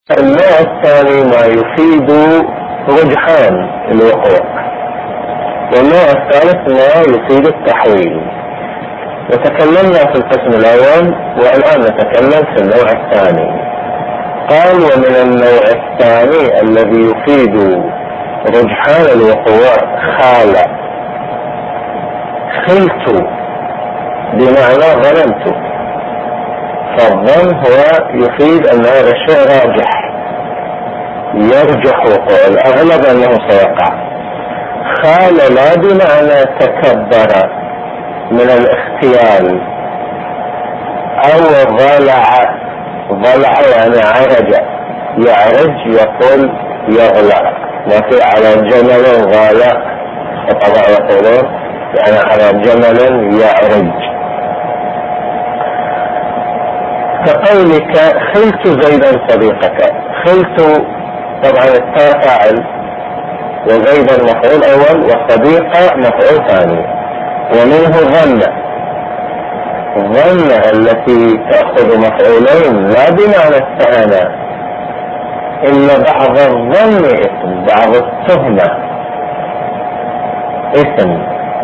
النوع الثاني ما يفيد رجحان الوقوع، والنوع الثالث ما يفيد التحويل. وتكلمنا في القسم الأول، والآن نتكلم في النوع الثاني. قال: ومن النوع الثاني الذي يفيد رجحان الوقوع خلت بمعنى ظننت، فالظن هو يفيد أن هذا الشيء راجح، يرجح وقوع، الأغلب أنه سيقع. خال لا بمعنى تكبر من الاختيال، أو ضلع يعني عرج، يعرج يقول يغلع، وفي على جمل غالع فطبع يقولون يعني على جمل يعرج. كقولك خلت زيدا صديقك، خلت طبعا التاء فاعل، وزيدا مفعول أول، وصديقة مفعول ثاني. ومنه ظن التي تأخذ مفعولين لا بمعنى التهانة، إن بعض الظن إثم، بعض التهمة إثم.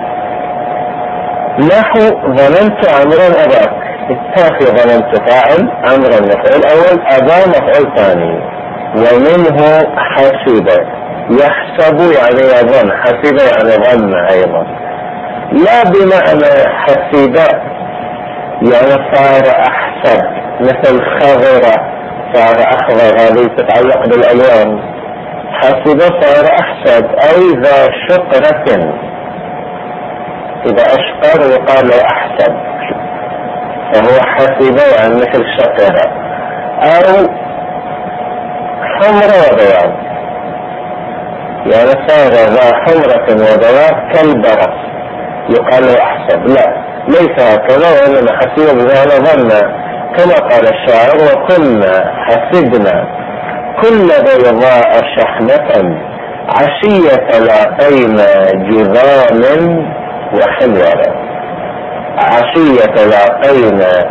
نحو ظننت عمرا أباك، التاء في ظننت فاعل، عمرا مفعول أول، أبا مفعول ثاني. ومنه حسب، يحسب يعني يظن، حسب يعني ظن أيضا، لا بمعنى حسب يعني صار أحسب، مثل خضر صار أخضر، هذه تتعلق بالألوان. حسب صار أحسب، أي ذا شقرة، إذا أشقر يقال له أحسب، فهو حسب يعني مثل شقرة. أو حمر وبياض، يعني صار ذا حمرة وبياض كالبرص، يقال له أحسب. لا، ليس هكذا، وإنما حسب بمعنى ظن، كما قال الشاعر: وكنا حسبنا كل بيضاء شحنة، عشية لاقينا جذام وحميرة. عشية لاقينا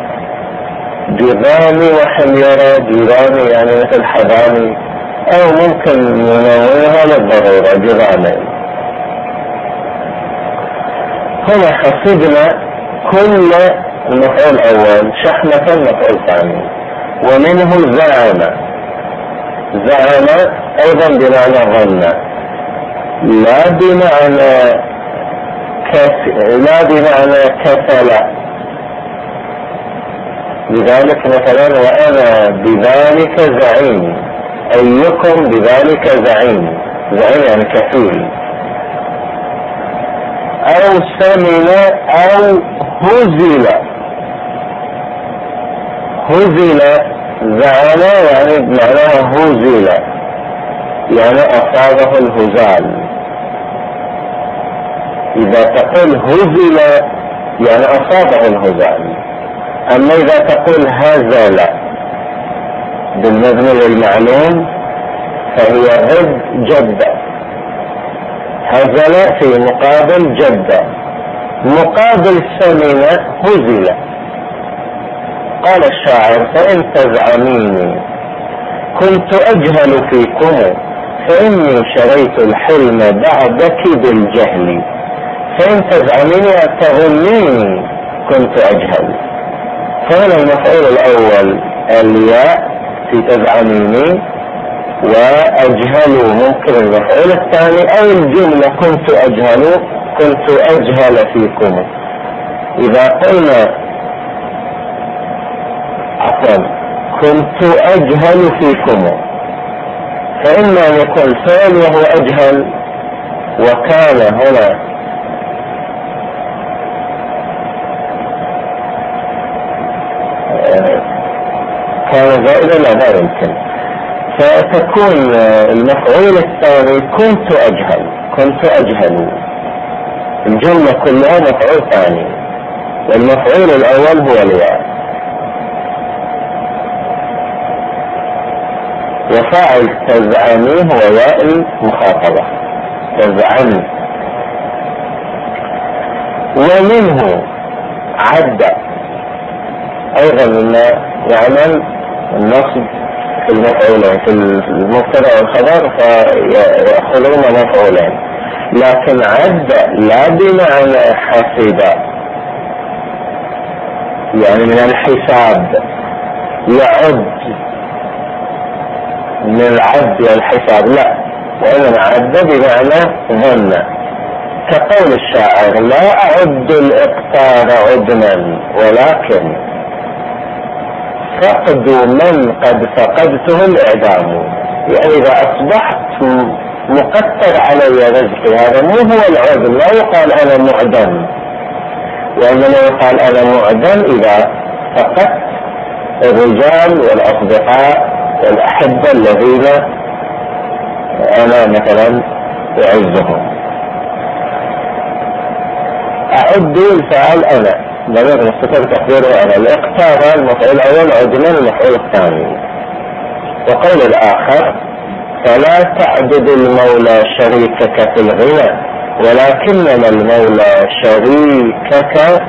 جذام وحميرة، جذام يعني مثل حضاني، أو ممكن ننويها للضرورة جذامين. هنا حسبنا كل المفعول أول، شحنة مفعول ثاني. ومنه زعم أيضا بمعنى ظن، لا بمعنى كسل. لذلك مثلا: وأنا بذلك زعيم، أيكم بذلك زعيم يعني كفيل. أو سمن أو هزل زعل يعني بمعنى هزل، يعني أصابه الهزال. إذا تقول هزل يعني أصابه الهزال. أما إذا تقول هزل بالمبني للمعلوم فهي ضد جدة. هزل في مقابل جدة، مقابل سمن هزل. قال الشاعر: فإن تزعميني كنت أجهل فيكم، فإني شريت الحلم بعدك بالجهل. فإن تزعميني تظنيني كنت أجهل، فهنا المفعول الأول الياء في تزعميني، وأجهل ممكن المفعول الثاني، أو الجملة كنت أجهل فيكم. إذا قلنا كنت أجهل فيكم، فإما أن يكون فعل وهو أجهل، وكان هنا كان زائدا، لا يمكن، فتكون المفعول الثاني كنت أجهل، الجملة كلها مفعول ثاني، والمفعول الأول هو الياء. وفاعل تزعمي هو ياء المخاطبة، تزعم. ومنه عد، أيضا مما يعمل النصب في المفعولين، في المبتدأ والخبر فيأخذون مفعولين، لكن عد لا بمعنى حسب يعني من الحساب، يعد من العد والحساب لا، وإنما عد بمعنى ظن، كقول الشاعر لا أعد الإقتار عدنا ولكن فقد من قد فقدته الإعدام. يعني إذا أصبحت مقتر علي رزقي، هذا مو هو العدل، لا يقال أنا معدم، وإنما يقال أنا معدم إذا فقدت الرجال والأصدقاء والأحبة الذين أنا مثلا أعزهم. أعد الفعل أنا ضمير مستتر تقديره أنا، الإقتار المفعول الأول، عدنا المفعول الثاني. وقول الآخر فلا تعبد المولى شريكك في الغنى ولكنما المولى شريكك،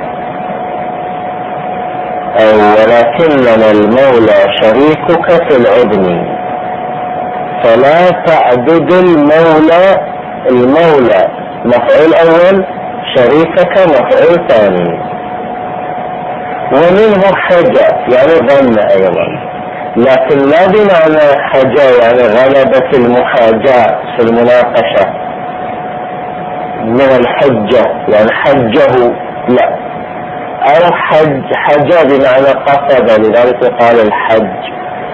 أو ولكنما المولى شريكك في العدن. فلا تعبد المولى، المولى مفعول أول، شريكك مفعول ثاني. ومنه حجة يعني ظن أيضا، لكن لا بمعنى حجة يعني غلبة المحاجاة في المناقشة من الحجة يعني حجه لا، أو حجة بمعنى قصد، لذلك يقال الحج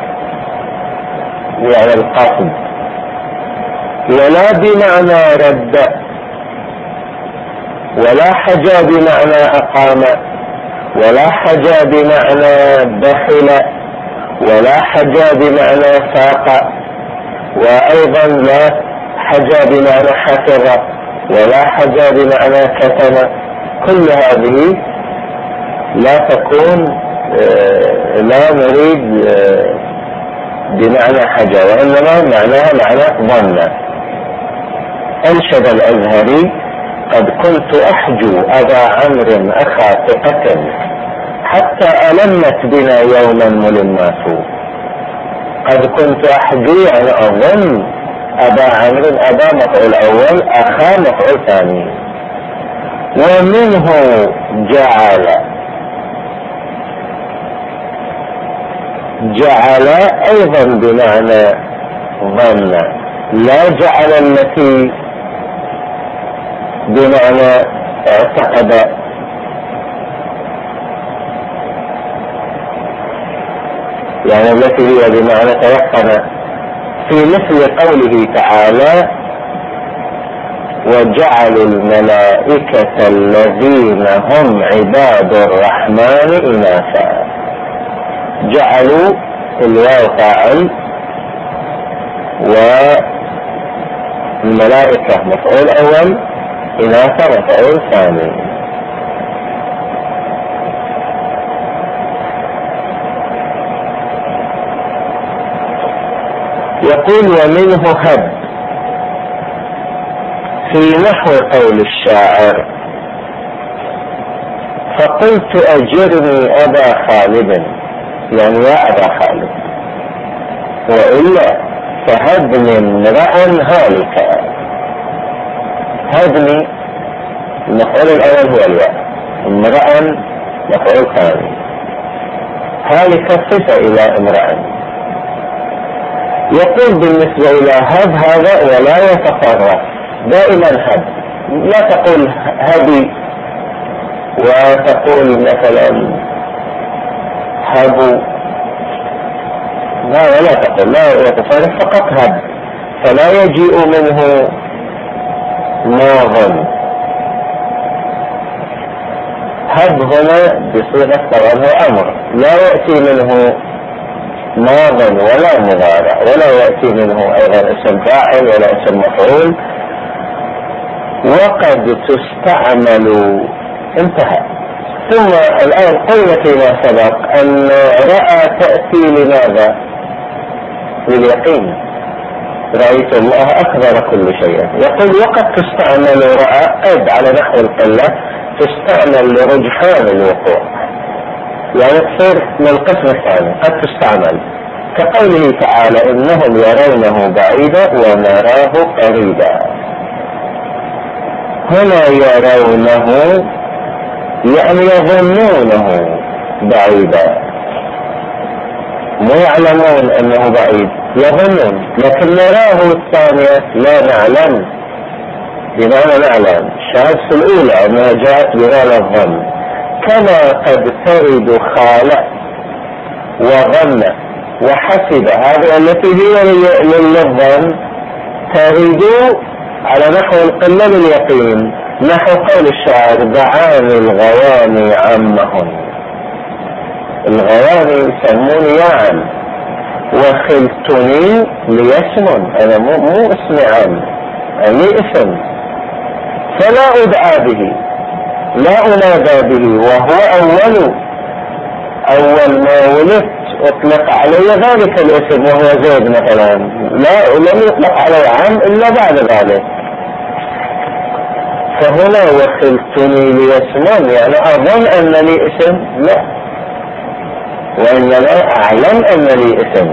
يعني القصد. ولا بمعنى رد، ولا حجة بمعنى أقام، ولا حجة بمعنى دخل، ولا حجة بمعنى ساق، وأيضا لا حجة بمعنى حفظ، ولا حجة بمعنى كتم. كل هذه لا تكون، لا نريد بمعنى حجة، وإنما معناها معنى ظن. أنشد الأزهري قد كنت أحجو أبا عمرو أخا ثقة حتى ألمت بنا يوما ملمات. قد كنت أحجو يعني أظن أبا عمرو، أبا مفعول أول، أخا مفعول ثاني. ومنه جعل، جعل أيضا بمعنى ظن، لا جعل التي بمعنى اعتقد. يعني التي هي بمعنى تيقن، في مثل قوله تعالى وجعلوا الملائكة الذين هم عباد الرحمن إناثا. جعلوا الواو فاعل، والملائكة مفعول أول، إناثا مفعول ثاني. يقول ومنه هب في نحو قول الشاعر فقلت أجرني أبا خالد، يعني يا أبا خالد، وإلا فهبني امرأ هالكا. هبني المفعول الأول هو الياء، امرأ مفعول ثاني، هالكا صفة إلى امرأ. يقول بالنسبة إلى هب هذا ولا يتطرف، دائما هب، لا تقول هبي وتقول مثلا هبوا، لا ولا تقول، لا يتطرف، فقط هب، فلا يجيء منه ماض. هب هنا بصيغة طبعا هو أمر، لا يأتي منه ماض ولا مضارع، ولا يأتي منه أيضا اسم فاعل ولا اسم مفعول. وقد تستعمل، انتهى. ثم الآن قلنا فيما سبق أن رأى تأتي لماذا؟ لليقين، رأيت الله أكبر كل شيء. يقول وقد تستعمل رأى قد على نحو القلة، تستعمل لرجحان الوقوع، يعني تصير من القسم الثاني، قد تستعمل كقوله تعالى إنهم يرونه بعيدا ونراه قريبا. هنا يرونه يعني يظنونه بعيدا، مو يعلمون أنه بعيد، يظنون. لكن نراه الثانية لا نعلم، بمعنى نعلم. الشهادة الأولى أنها جاءت بمعنى الظن، كما قد ترد خالق وظن وحسب، هذه التي هي للظن ترد على نحو القلة لليقين، نحو قول الشاعر دعاني الغواني عمهم. الغواني يسموني يا عم، وخلتني ليسمن، أنا مو اسمي عم، أني اسم، فلا أدعى به، لا أنادى به، وهو أول ما ولدت أطلق علي ذلك الاسم وهو زيد مثلا، لا لم يطلق علي عم إلا بعد ذلك. فهنا وخلتني ليسمن يعني أظن أنني اسم، لا، وإنما أعلم أنني اسم.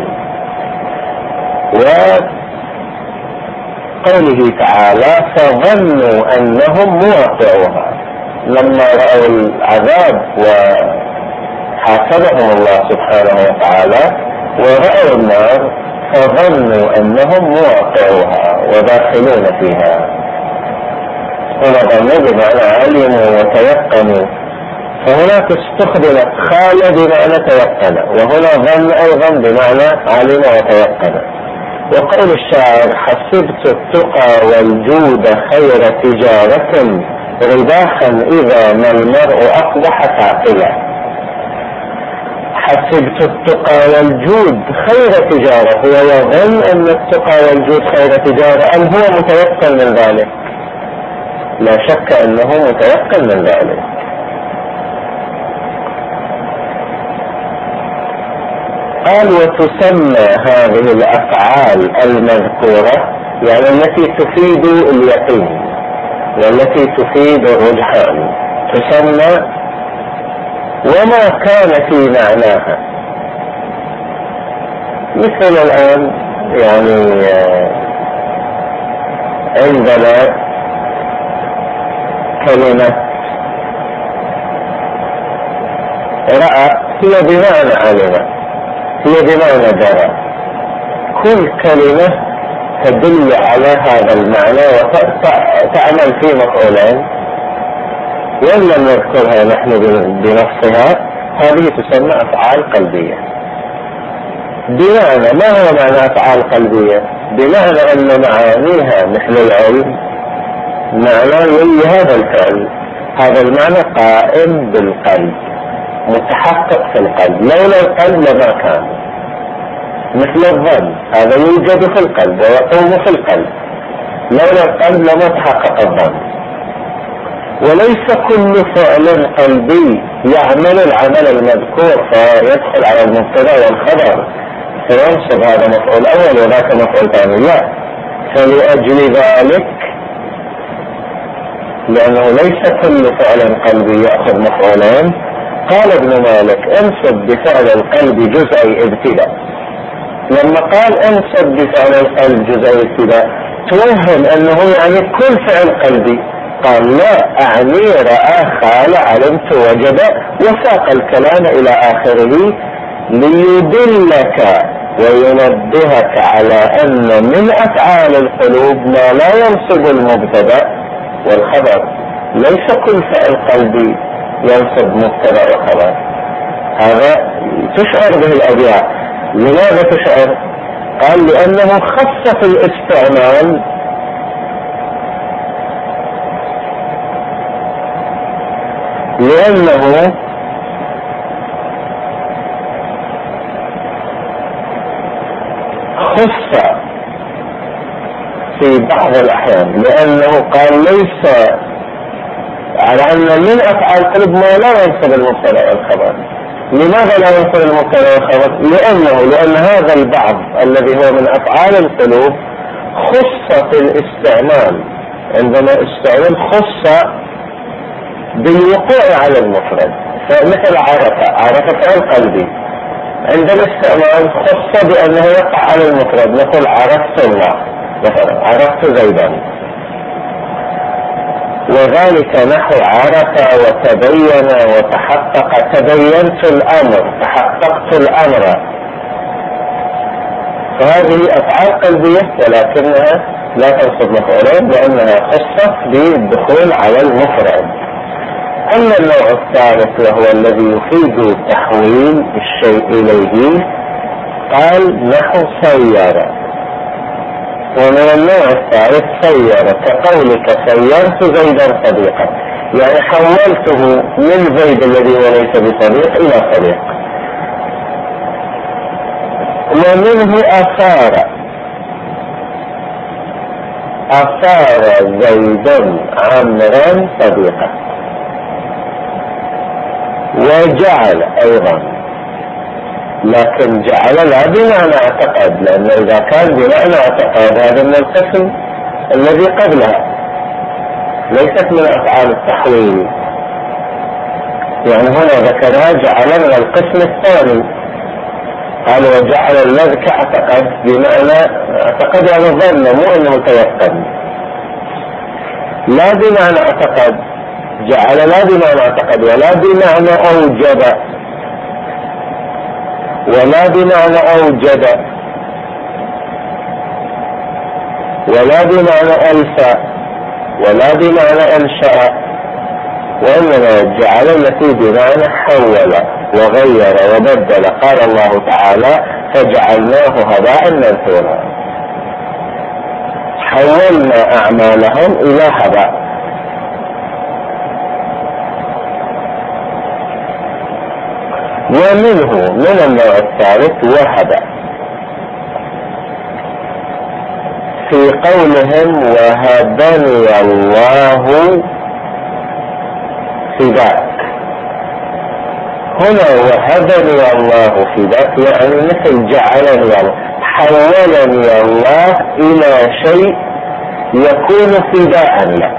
وقوله تعالى فظنوا أنهم مواقعوها، لما رأوا العذاب وحاسبهم الله سبحانه وتعالى ورأوا النار فظنوا أنهم مواقعوها وداخلون فيها. هنا ظنوا بمعنى علموا وتيقنوا، فهناك استخدمت خال بمعنى تيقن، وهنا ظن أيضا بمعنى علم وتيقن. وقول الشاعر حسبت التقى والجود خير تجارة رباحا إذا ما المرء أقبح تعقلا. حسبت التقى والجود خير تجارة، هو يظن أن التقى والجود خير تجارة، أم هو متيقن من ذلك؟ لا شك أنه متيقن من ذلك. قال وتسمى هذه الأفعال المذكورة يعني التي تفيد اليقين والتي تفيد الرجحان، تسمى وما كان في معناها. مثل الآن يعني عندنا كلمة رأى هي بمعنى علم، هي بمعنى درى، كل كلمة تدل على هذا المعنى وتعمل في مفعولين، وإن لم نذكرها نحن بنفسها هذه تسمى أفعال قلبية. بمعنى ما هو معنى أفعال قلبية؟ بمعنى أن معانيها مثل العلم معنى لهذا الفعل، هذا المعنى قائم بالقلب متحقق في القلب، لولا القلب لما كان. مثل الظن هذا يوجد في القلب ويقوم في القلب، لولا القلب لما تحقق الظن. وليس كل فعل قلبي يعمل العمل المذكور فيدخل على المبتدا والخبر فينصب هذا مفعول أول وذاك مفعول ثاني، لا. فلأجل ذلك لأنه ليس كل فعل قلبي يأخذ مفعولين، قال ابن مالك انصب بفعل القلب جزئي ابتداء. لما قال انصب بفعل القلب جزئي ابتداء توهم انه يعني كل فعل قلبي، قال لا، اعني رأى خال علمت وجد، وساق الكلام الى اخره ليدلك وينبهك على ان من افعال القلوب ما لا ينصب المبتدا والخبر. ليس كل فعل قلبي ينصب مبتدا وخبر، هذا تشعر به الابيات. لماذا تشعر؟ قال لانه خص في الاستعمال لانه خص في بعض الاحيان، لانه قال ليس على ان من افعال القلب ما لا ينصب المبتدا والخبر. لماذا لا ينصب المبتدا والخبر؟ لان هذا البعض الذي هو من افعال القلوب خص في الاستعمال، عندما استعمل خص بالوقوع على المفرد. فمثل عرف فعل قلبي، عند الاستعمال خص بأنه يقع على المفرد، نقول عرفت الله مثلا، عرفت زيدا، وذلك نحو عرف وتبين وتحقق. تبينت الأمر، تحققت الأمر، فهذه أفعال قلبية ولكنها لا تنصب مفعولين لأنها خصت بالدخول على المفرد. أما النوع الثالث وهو الذي يفيد تحويل الشيء إليه، قال نحو سيارة. ومن النوع الثالث سيارة كقولك سيرت زيدا صديقا، يعني حولته من زيد الذي وليس بصديق إلى صديق. ومنه أثار، أثار زيدا عمرا صديقا. وجعل أيضا، لكن جعل لا بمعنى اعتقد، لأن إذا كان بمعنى اعتقد هذا من القسم الذي قبلها، ليست من أفعال التحويل. يعني هنا ذكرها جعل من القسم الثاني، قال وجعل الذي كاعتقد بمعنى اعتقد يعني ظن، مو انه تيقن. لا بمعنى اعتقد، جعل لا بمعنى اعتقد ولا بمعنى اوجب ولا بمعنى اوجد ولا بمعنى الفى ولا بمعنى انشأ، وانما جعل التي بمعنى حول وغير وبدل. قال الله تعالى فجعلناه هباء منثورا، حولنا اعمالهم الى هباء. ومنه من النوع الثالث وهب، في قولهم وهبني الله فداك. هنا وهبني الله فداك يعني مثل جعلني الله، حولني الله إلى شيء يكون فداء لك.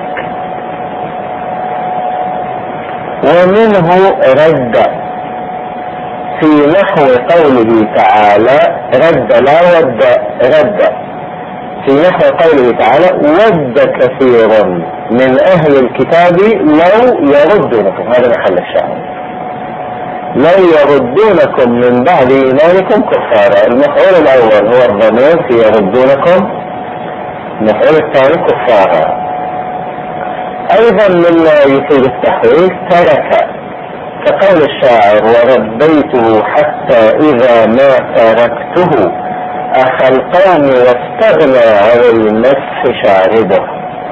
ومنه رد، في نحو قوله تعالى رد لا ود، رد في نحو قوله تعالى ود كثير من أهل الكتاب لو يردونكم، هذا محل الشاهد، لو يردونكم من بعد إيمانكم كفارا. المفعول الأول هو الضمير في يردونكم، المفعول الثاني كفارا. أيضا مما يفيد التحويل ترك، كقول الشاعر وربيته حتى إذا ما تركته أخى القوم واستغنى عن المسح شاربه.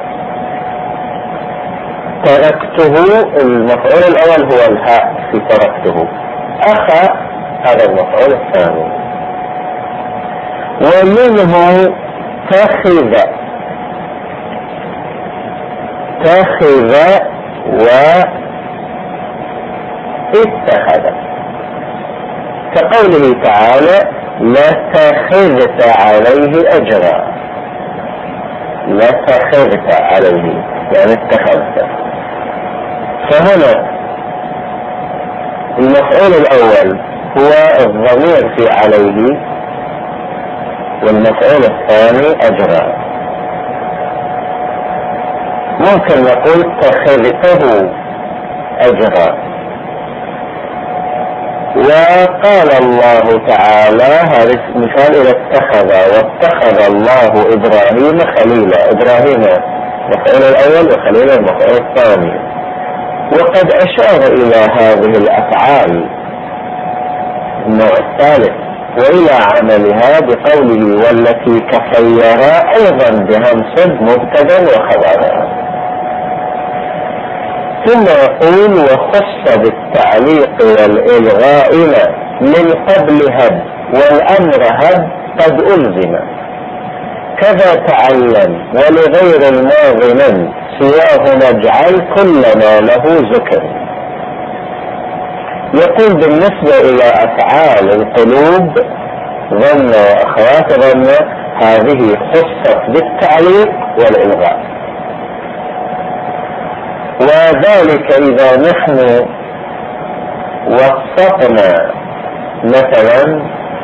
تركته المفعول الأول هو الهاء في تركته، أخى هذا المفعول الثاني. ومنه تخذ، تخذ اتخذ، كقوله تعالى لاتخذت عليه أجرا، لاتخذت عليه يعني اتخذت. فهنا المفعول الأول هو الضمير في عليه، والمفعول الثاني أجرا. ممكن نقول اتخذته أجرا. وقال الله تعالى، هذا مثال إلى اتخذ، واتخذ الله إبراهيم خليلا. إبراهيم المفعول الأول وخليل المفعول الثاني. وقد أشار إلى هذه الأفعال النوع الثالث وإلى عملها بقوله والتي كخيرا، أيضا بهمس مبتدا وخبرا. ثم يقول وخص بالتعليق والإلغاء من قبل هب، والأمر هب قد ألزم، كذا تعلم ولغير الماضي من سواه نجعل كل ما له ذكر. يقول بالنسبة إلى أفعال القلوب ظن وأخوات ظن، هذه خصت بالتعليق والإلغاء، وذلك إذا نحن وسطنا مثلا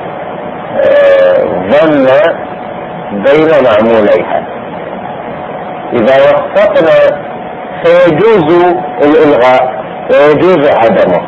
ظن بين معموليها، إذا وفقنا فيجوز الإلغاء ويجوز عدمه.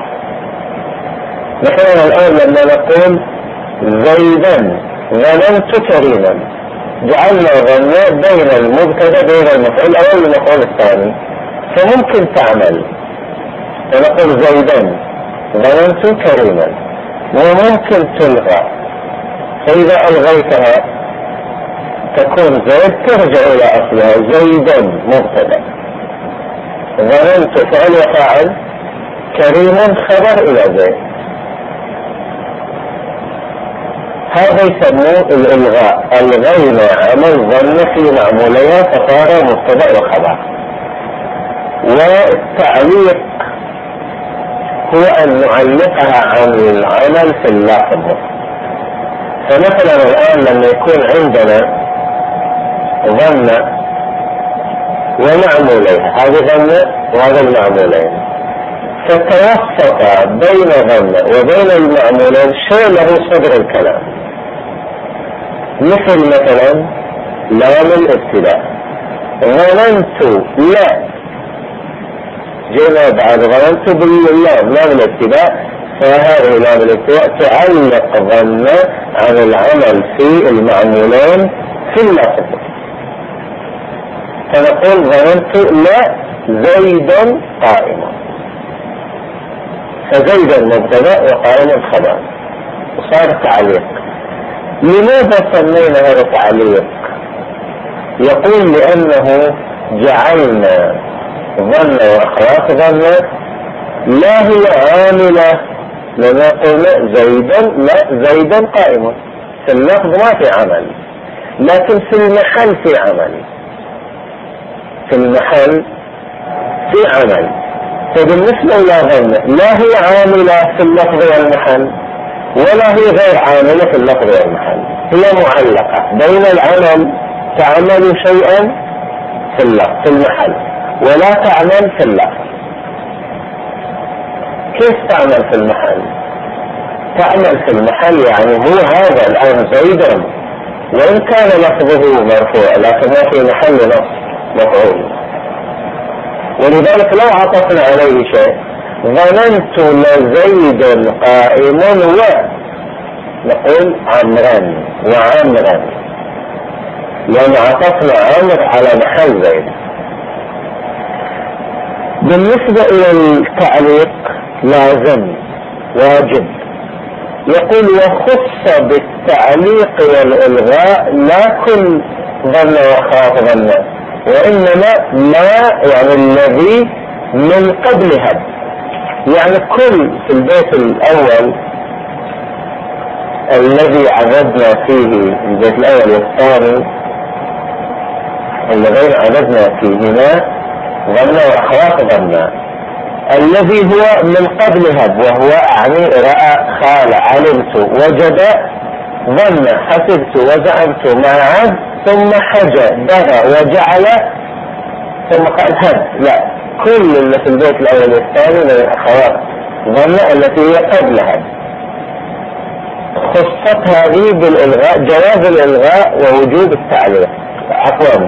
مثلا الآن لما نقول زيدا ظننت كريما، جعلنا ظن بين المبتدا بين المفعول الأول والمفعول الثاني، فممكن تعمل ونقول زيدا ظننت كريما، وممكن تلغى، فإذا ألغيتها تكون زيد ترجع إلى أصلها زيدا مبتدا، ظننت فعل وفاعل، كريما خبر إلى زيد. هذا يسموه الإلغاء، ألغينا عمل ظن في معموليها فصار مبتدا وخبر. والتعليق هو أن نعلقها عن العمل في اللفظ. فمثلا الآن لما يكون عندنا ظن ومعموليها، هذه ظن وهذا المعمولين، فتوسط بين ظن وبين المعمولين شيء له صدر الكلام، مثل مثلا لام الابتداء، ظننت لا، جينا بعد ظننت باللام لام الابتداء، فهذه لام الابتداء تعلق ظن عن العمل في المعمولين في اللفظ، فنقول ظننت لا زيدا قائما، فزيدا مبتدا وقائما خبر، وصار تعليق. لماذا سمينا هذا تعليق؟ يقول لأنه جعلنا ظن وأخوات ظن لا هي عاملة، لنقول زيدا لا زيدا قائما، في اللفظ ما في عمل، لكن في المحل في عمل، في المحل في عمل. فبالنسبة إلى ظن لا هي عاملة في اللفظ والمحل، ولا هي غير عاملة في اللفظ والمحل، هي معلقة بين العمل، تعمل شيئا في اللفظ في المحل ولا تعمل في اللفظ. كيف تعمل في المحل؟ تعمل في المحل يعني هو هذا الآن زيدا، وإن كان لفظه مرفوع لكن ما في محل نصب مفعول، ولذلك لو عطفنا عليه شيء ظننت لزيد قائم نقول عمرا وعمرا، لأن عطفنا عمر على محل زيد. بالنسبة إلى التعليق لازم واجب، يقول وخص بالتعليق والإلغاء لا كل ظن وخاف ظن، وإنما ما يعني الذي من قبل هب، يعني كل في البيت الأول الذي عددنا فيه، البيت الأول والثاني الذين عددنا فيهما ظن وأخوات ظن، الذي هو من قبل هب وهو أعني رأى خال علمت وجد ظن حسبت وزعمت مع عد ثم حج بغى وجعل ثم قال هب، لا، كل اللي في البيت الأول والثاني من الأخوات ظن التي هي قبل هب خصت هذه بالإلغاء، جواز الإلغاء ووجوب التعليق، عفوا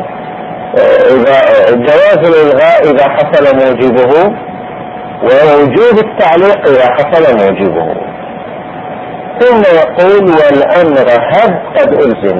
جواز الإلغاء إذا حصل موجبه، ووجوب التعليق إذا حصل موجبه. ثم يقول والأمر هب قد ألزم،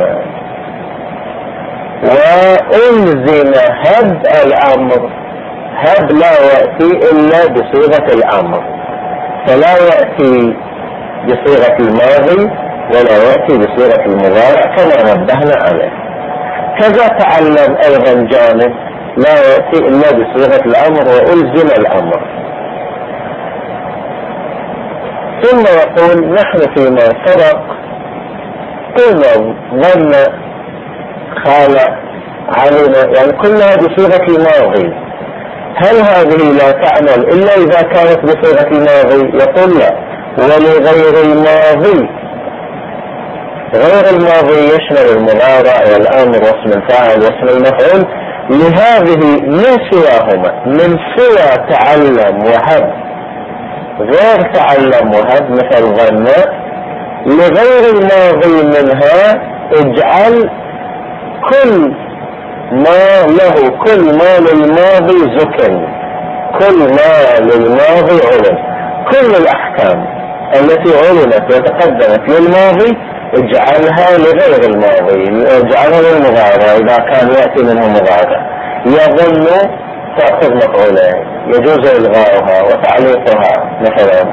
وألزم هب الأمر، هب لا يأتي إلا بصيغة الأمر، فلا يأتي بصيغة الماضي ولا يأتي بصيغة المضارع كما نبهنا عليه. كذا تعلم أيضا جانب لا يأتي إلا بصيغة الأمر وألزم الأمر. ثم يقول نحن فيما سبق قلنا ظن خال علم، يعني كلها بصيغة الماضي، هل هذه لا تعمل إلا إذا كانت بصيغة الماضي؟ يقول لا، ولغير الماضي، غير الماضي يشمل المضارع والأمر واسم الفاعل واسم المفعول، لهذه من سواهما، من سوى تعلم وهب غير تعلم وهب مثل ظن لغير الماضي منها اجعل كل ما للماضي ذكر، كل ما للماضي علم، كل الأحكام التي علمت وتقدمت للماضي اجعلها لغير الماضي، اجعلها للمضارع إذا كان يأتي منه مضارع. يظن تأخذ مفعولين يجوز إلغاؤها وتعليقها مثلا.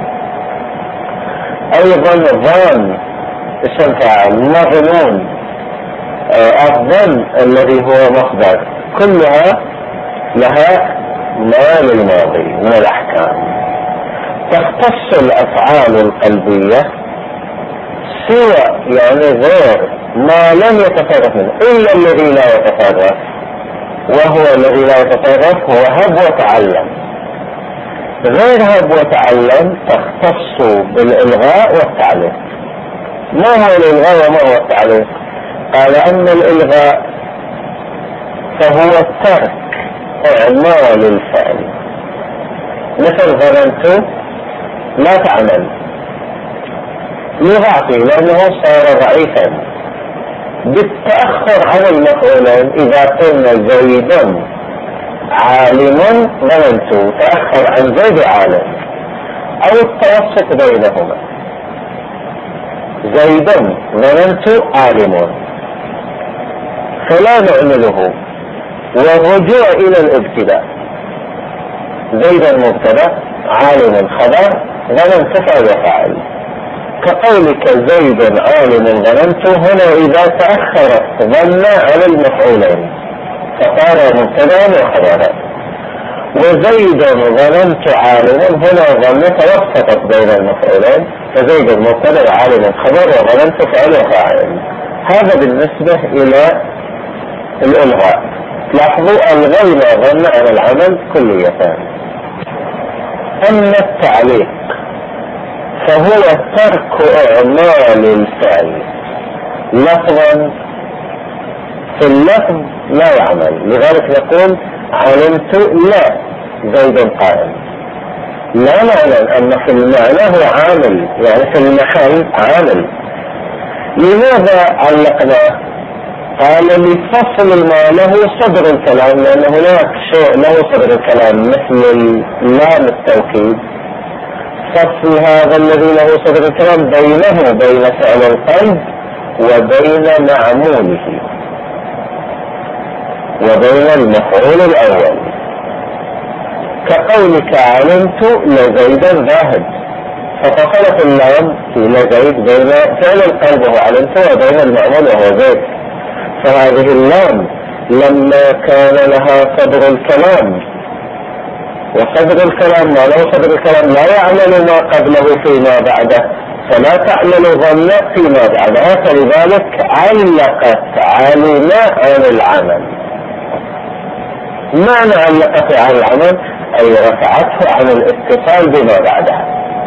أيضا ظن اسم فاعل، مظنون، الظن الذي هو مصدر، كلها لها ما للماضي من الأحكام. تختص الأفعال القلبية سوى يعني غير ما لم يتصرف منه إلا الذي لا يتصرف، وهو الذي لا يتصرف هو هب وتعلم. غير هب وتعلم تختص بالإلغاء والتعليق. ما هو الإلغاء وما هو التعليق؟ قال أن الإلغاء فهو ترك إعمال الفعل، مثل ظننت لا تعمل، يضعفي لأنه صار ضعيفا بالتأخر عن المفعولين. إذا قلنا زيد عالم ظننت، تأخر عن زيد عالم، أو التوسط بينهما، زيد ظننت عالم، فلا نعمله. والرجوع إلى الابتداء، زيد مبتدأ عالم خبر ظننت فعل فاعل، كقولك زيد عالم ظننت، هنا إذا تأخرت ظن على المفعولين فصار مبتدأ وخبرا. وزيد ظننت عالم، هنا ظن توسطت بين المفعولين، فزيد مبتدأ وعالم خبر وظننت فعل وفاعل. هذا بالنسبة إلى الإلغاء. لاحظوا الغينا ظن عن العمل كلية. أما التعليق فهو ترك إعمال الفعل لفظا، في اللفظ لا يعمل، لذلك نقول علمت لا زيد قائم، لا معنى أن في المعنى هو عامل، يعني في المحل عامل. لماذا علقناه؟ قال لفصل ما له صدر الكلام، لأن هناك شيء له صدر الكلام مثل لام التوكيد، فصل هذا الذي له صدر الكلام بينه وبين فعل القلب وبين معموله وبين المفعول الأول، كقولك علمت لزيدا ذاهب، ففصلت اللام في لزيد بين فعل القلب وهو علمت وبين المعمول وهو زيد. فهذه اللام لما كان لها صدر الكلام، وصدر الكلام ما له صدر الكلام لا يعمل ما قبله فيما بعده، فلا تعمل ظن فيما بعدها، فلذلك علقت علم عن العمل. معنى علقت عن العمل أي رفعته عن الاتصال بما بعدها،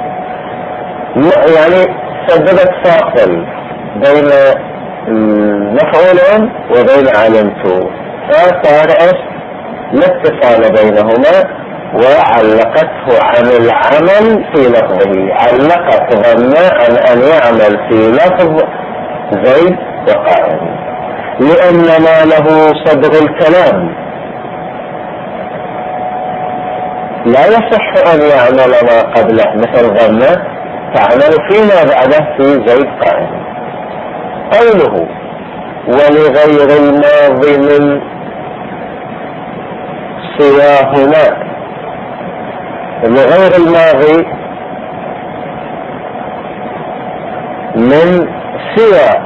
يعني سببت فاصل بين مفعول وبين علمت، فصار لا اتصال بينهما، وعلقته عن العمل في لفظه، علقت ظن عن أن يعمل في لفظ زيد وقائم، لأن ما له صدر الكلام لا يصح أن يعمل ما قبله، مثل ظن تعمل فيما بعده في زيد قائم. قوله ولغير الماضي من سواهما، لغير الماضي من سوى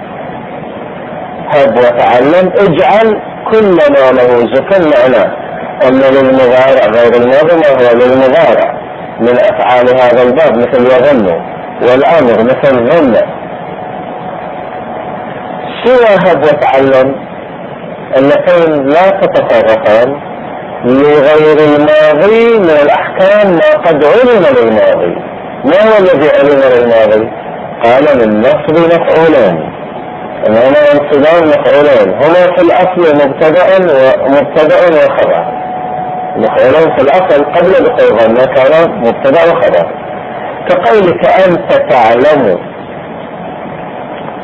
هب وتعلم اجعل كل ما له ذكر، معناه أن للمضارع غير الماضي ما هو للمضارع من أفعال هذا الباب، مثل يظن، والأمر مثل ظن. سوى هب وتعلم اللتين لا تتصرفان لغير الماضي من الأحكام ما قد علم للماضي. ما هو الذي علم للماضي؟ قال من نصب مفعولين، هنا انصبان مفعولين، هما في الأصل مبتدأ وخبر. مفعولين في الأصل قبل دخول ظن كان مبتدأ وخبر، كقولك أنت تعلم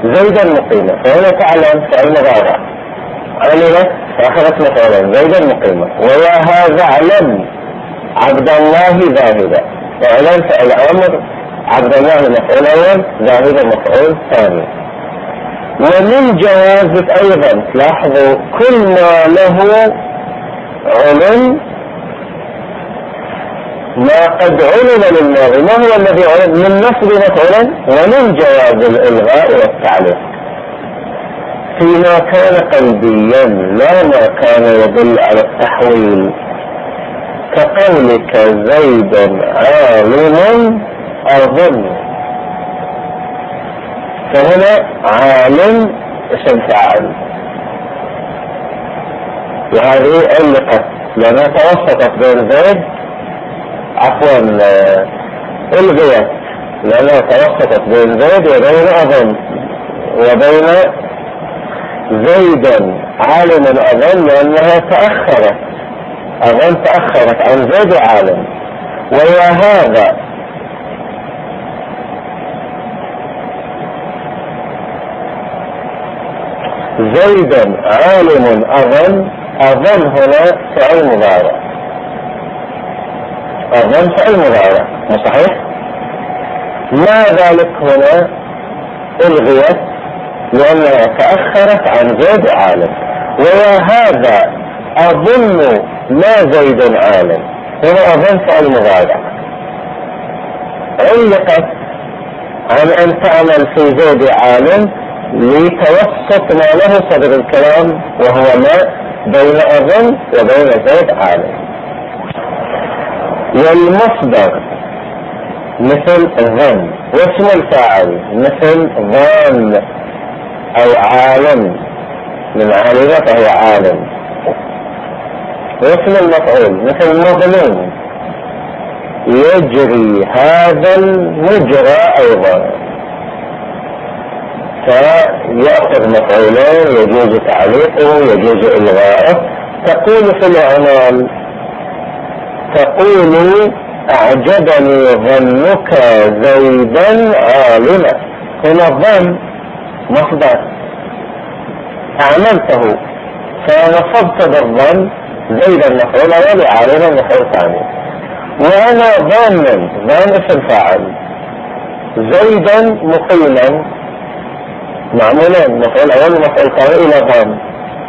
زيدا مقيما، فهنا تعلم فعل مضارع، عملت فأخذت مفعولا زيدا مقيما. ويا هذا علم عبد الله ذاهبا، فعلا فعل أمر، عبد الله مفعول أول، ذاهبا مفعول ثاني. ومن جوازك أيضا لاحظوا كل ما له علم، ما قد علم للماضي ما هو الذي علم؟ من نصب مفعولا ومن جواز الإلغاء والتعليق فيما كان قلبيا لا ما كان يدل على التحويل، كقولك زيد عالم أظن، فهنا عالم اسم فاعل، وهذه علقت لأنها توسطت بين زيد الغيت لأنها توسطت بين زيد وبين أظن وبين زيدا عالم أظن، لأنها تأخرت، أظن تأخرت عن زيد عالم. ويا هذا زيدا عالم أظن، أظن هنا فعل مضارع، أظن فعل مضارع مو صحيح؟ ما ذلك هنا الغيت لأنها تأخرت عن زيد عالم. ويا هذا أظن ما زيد عالم، هنا أظن فعل مضارع علقت عن أن تعمل في زيد عالم لتوسط ما له صدر الكلام وهو ما بين أظن وبين زيد عالم. والمصدر مثل ظن، واسم الفاعل مثل ظن أو عالم، من عالم فهو عالم. واسم المفعول مثل مظلوم، يجري هذا المجرى أيضا، فيأخذ مفعولين يجوز تعليقه يجوز إلغاءه. تقول في الأعمال تقول أعجبني ظنك زيدا عالما، هنا الظن مصدر أعملته فنصبت بالظن زيدا مفعول أول عالما مفعول ثاني. وأنا ظن اسم فاعل، زيدا مقيما معمولا مفعول أول مفعول ثاني إلى ظن.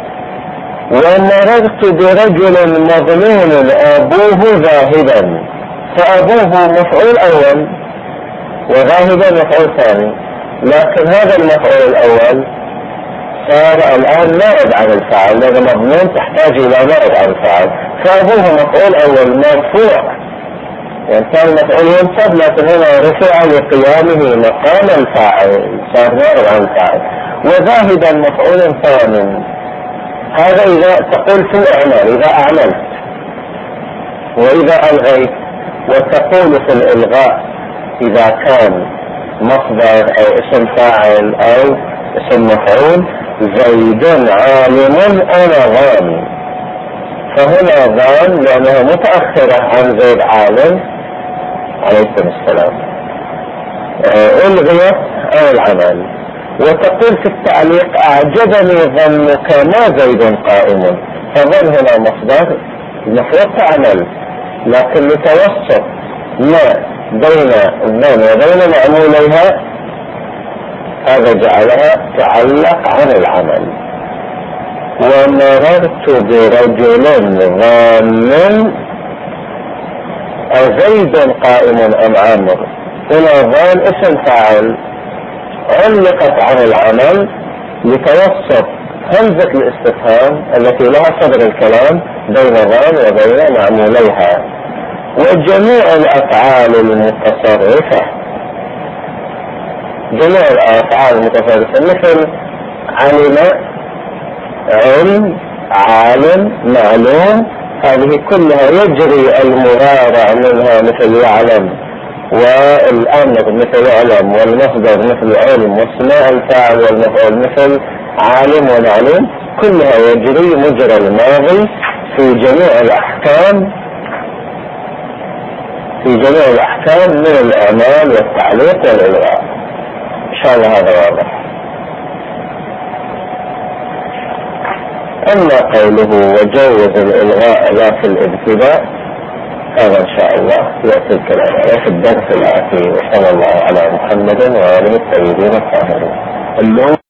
ومررت برجل مظلوم أبوه ذاهبا، فأبوه مفعول أول وذاهبا مفعول ثاني، لكن هذا المفعول الأول صار الآن نائب عن الفاعل، لأن مضمون تحتاج إلى نائب عن الفاعل، فأبوه مفعول أول مرفوع، يعني كان مفعول ينصب لكن هنا رفع لقيامه مقام الفاعل صار نائب عن الفاعل. وذاهبا مفعول ثاني، هذا إذا تقول في الأعمال إذا أعملت، وإذا ألغيت. وتقول في الإلغاء إذا كان مصدر أو اسم فاعل أو اسم مفعول، زيد عالم أنا ظان، فهنا ظان لأنها متأخرة عن زيد عالم عليكم السلام ألغيت عن العمل. وتقول في التعليق أعجبني ظنك ما زيد قائم، فظن هنا مصدر المفروض تعمل، لكن لتوسط ما بين الظن وبين معموليها هذا جعلها تعلق عن العمل. ومررت برجل ظان أزيد قائم أم عامر، هنا ظان اسم فاعل علقت عن العمل لتوسط همزة الاستفهام التي لها صدر الكلام بين ظان وبين معموليها. وجميع الأفعال المتصرفة، جميع الأفعال المتصرفة مثل علم علم عالم معلوم، هذه كلها يجري المضارع منها مثل يعلم، والأمر مثل علم، والمصدر مثل علم، واسماء الفاعل والمفعول مثل عالم ومعلوم، كلها يجري مجرى الماضي في جميع الأحكام من الأعمال والتعليق والإلغاء. إن شاء الله هذا واضح. أما قوله وجوز الإلغاء لا في الابتداء هذا إن شاء الله يأتي الكلام في الدرس الآتي. وصلى الله على محمد وآله الطيبين الطاهرين.